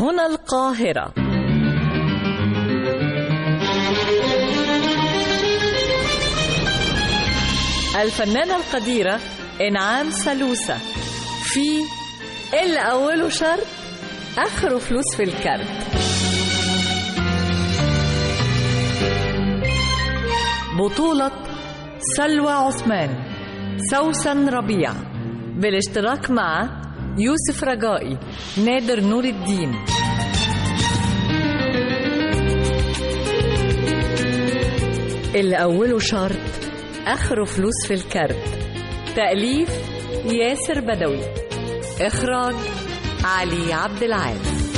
هنا القاهرة. الفنانة القديرة إنعام سلوسة في اللي أوله شرط آخره فلوس في الكارت. بطولة سلوى عثمان، سوسن ربيع، بالاشتراك مع يوسف رجائي، نادر نور الدين. اللي أوله شرط آخره فلوس في الكارت. تأليف ياسر بدوي، إخراج علي عبد العال.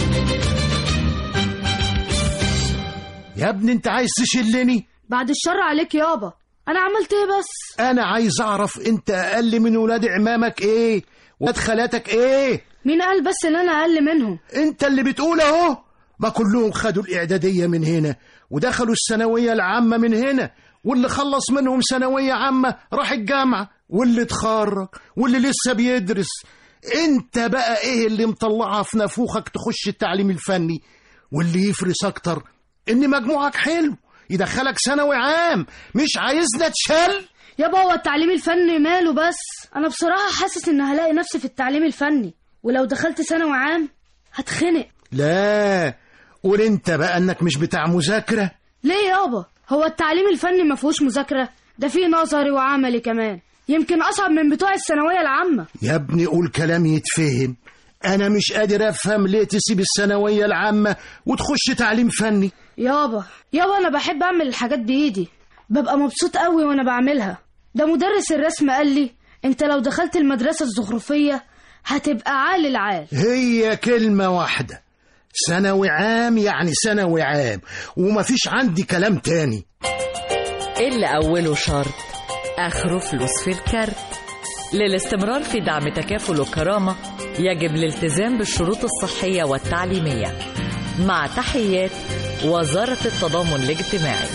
يا ابني انت عايز تشلني؟ بعد الشر عليك يابا، انا عملت ايه بس؟ انا عايز اعرف انت اقل من ولاد عمامك ايه؟ ولاد خالاتك ايه؟ مين قال بس ان انا اقل منهم؟ انت اللي بتقول اهو. ما كلهم خدوا الاعدادية من هنا ودخلوا الثانوية العامة من هنا، واللي خلص منهم ثانوية عامة راح الجامعة، واللي اتخرج واللي لسه بيدرس. انت بقى ايه اللي مطلعها في نافوخك تخش التعليم الفني؟ واللي يفرس اكتر ان مجموعك حلو يدخلك ثانوي عام، مش عايزنا تشل. يابا هو التعليم الفني ماله بس؟ انا بصراحة حاسس ان هلاقي نفسي في التعليم الفني، ولو دخلت ثانوي عام هتخنق. لا قول انت بقى انك مش بتاع مذاكرة. ليه يابا؟ هو التعليم الفني ما فيهوش مذاكرة؟ ده فيه نظري وعملي كمان، يمكن اصعب من بتوع الثانوية العامة. يا ابني قول كلام يتفهم. انا مش قادر افهم ليه تسيب الثانوية العامة وتخش تعليم فني. يابا انا بحب اعمل الحاجات بايدي، ببقى مبسوط قوي وانا بعملها. ده مدرس الرسم قال لي انت لو دخلت المدرسة الزخرفية هتبقى عال العال. هي كلمة واحدة، ثانوي عام يعني ثانوي عام، ومفيش عندي كلام تاني. اللي أوله شرط آخره فلوس في الكارت. للاستمرار في دعم تكافل وكرامة يجب الالتزام بالشروط الصحية والتعليمية. مع تحيات وزارة التضامن الاجتماعي.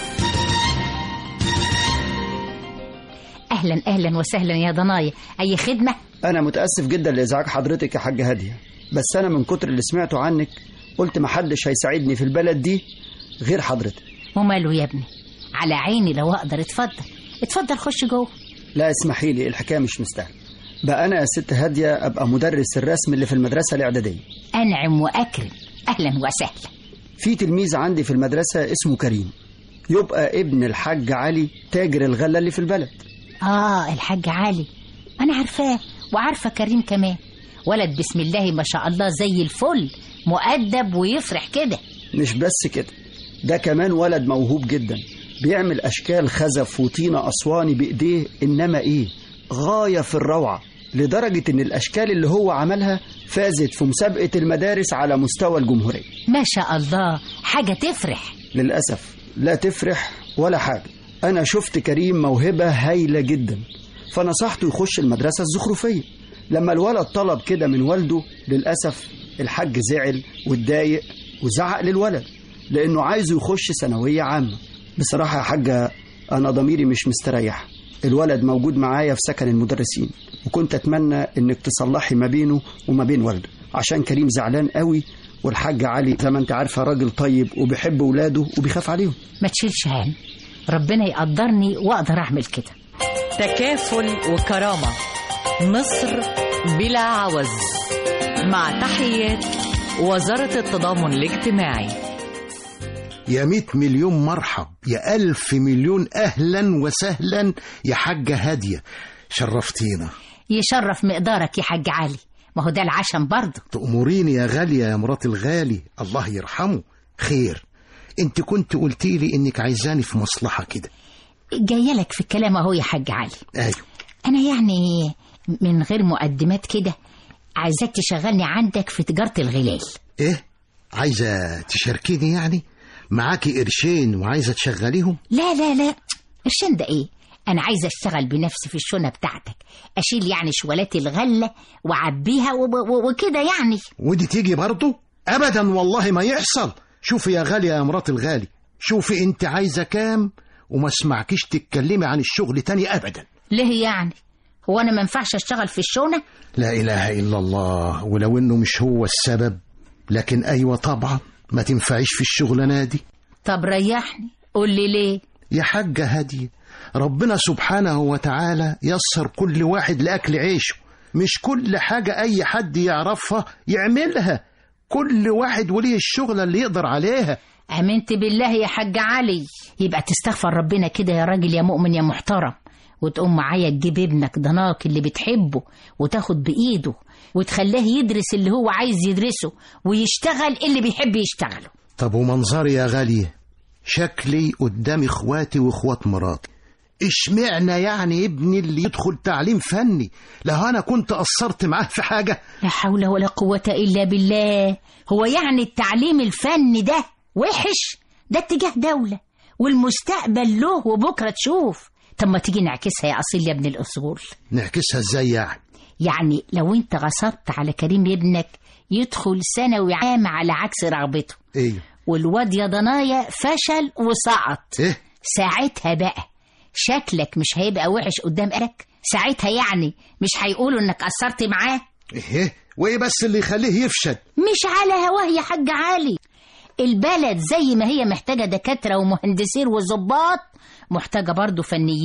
أهلا وسهلا يا ضنايا، أي خدمة؟ أنا متأسف جدا لإزعاج حضرتك يا حاجة هادية، بس أنا من كتر اللي سمعته عنك قلت محدش هيساعدني في البلد دي غير حضرتك. وماله يا ابني، على عيني لو أقدر. اتفضل خش جوه. لا اسمحي لي، الحكاية مش مستاهلة. بقى أنا يا ست هادية أبقى مدرس الرسم اللي في المدرسة الإعدادية. أنعم وأكرم، أهلا وسهلا. في تلميذ عندي في المدرسة اسمه كريم، يبقى ابن الحاج علي تاجر الغلة اللي في البلد. الحاج علي أنا عارفاه، وعارفة كريم كمان. ولد بسم الله ما شاء الله زي الفل، مؤدب ويفرح كده. مش بس كده، ده كمان ولد موهوب جدا، بيعمل أشكال خزف وطينة أسواني بإيديه، إنما إيه غاية في الروعة، لدرجة إن الأشكال اللي هو عملها فازت في مسابقة المدارس على مستوى الجمهورية. ما شاء الله، حاجة تفرح. للأسف لا تفرح ولا حاجة. أنا شفت كريم موهبة هايلة جدا، فنصحته يخش المدرسة الزخرفية. لما الولد طلب كده من والده، للأسف الحاج زعل واتضايق وزعق للولد لأنه عايزه يخش ثانوية عامة. بصراحة يا حاجة أنا ضميري مش مستريح. الولد موجود معايا في سكن المدرسين، وكنت أتمنى إنك تصلحي ما بينه وما بين والده، عشان كريم زعلان قوي، والحاج علي زي ما انت عارفة راجل طيب وبيحب ولاده وبيخاف عليهم. ما تشيلش هم، ربنا يقدرني وأقدر أعمل كده. تكافل وكرامة، مصر بلا عوز. مع تحيات وزارة التضامن الاجتماعي. يا 100 مليون مرحب، يا 1000 مليون أهلا وسهلا يا حاجة هادية، شرفتينا. يشرف مقدارك يا حاج علي، ما هو ده العشم برضه. تأمريني يا غالية يا مرات الغالي، الله يرحمه. خير، انت كنت قلتي لي انك عايزاني في مصلحة كده. جايه لك في الكلام اهو يا حاج علي. ايوه، انا يعني من غير مقدمات كده عايزاك تشغلني عندك في تجارة الغلال. ايه، عايزة تشاركيني يعني؟ معاكي قرشين وعايزة تشغليهم؟ لا قرشين ده ايه، انا عايزة اشتغل بنفسي في الشونة بتاعتك، اشيل يعني شوالات الغلة وعبيها وكده يعني. ودي تيجي برضو؟ ابدا والله ما يحصل. شوفي يا غالية يا مرات الغالي، شوفي انت عايزة كام وما اسمعكيش تتكلمي عن الشغل تاني ابدا. ليه يعني؟ هو انا ما ينفعش اشتغل في الشونة؟ لا اله الا الله، ولو انه مش هو السبب لكن أيوة طبعا ما تنفعيش في الشغلانة دي. طب ريحني، قول لي ليه؟ يا حاجة هادية، ربنا سبحانه وتعالى يسر كل واحد لأكل عيشه، مش كل حاجة أي حد يعرفها يعملها، كل واحد وليه الشغلة اللي يقدر عليها. امنت بالله يا حاج علي، يبقى تستغفر ربنا كده يا راجل يا مؤمن يا محترم، وتقوم معايا تجيب ابنك ضناك اللي بتحبه وتاخد بإيده وتخليه يدرس اللي هو عايز يدرسه ويشتغل اللي بيحب يشتغله. طب ومنظري يا غالية، شكلي قدام اخواتي واخوات مراتي، اشمعنى يعني ابني اللي يدخل تعليم فني؟ لو انا كنت قصرت معاه في حاجة؟ لا حول ولا قوة إلا بالله. هو يعني التعليم الفني ده وحش؟ ده اتجاه دولة والمستقبل له وبكرة تشوف. طب ما تيجي نعكسها يا أصيل يا ابن الأصول. نعكسها ازاي يعني؟ يعني لو انت غصبت على كريم ابنك يدخل ثانوي عام على عكس رغبته، ايه، والواد يا ضنايا فشل وسقط، ايه، ساعتها بقى شكلك مش هيبقى وحش قدام اهلك؟ ساعتها يعني مش هيقولوا انك قصرت معاه؟ ايه، وايه بس اللي يخليه يفشل؟ مش على هواه يا حاج علي، البلد زي ما هي محتاجة دكاترة ومهندسين وظباط محتاجة برضو فنيين.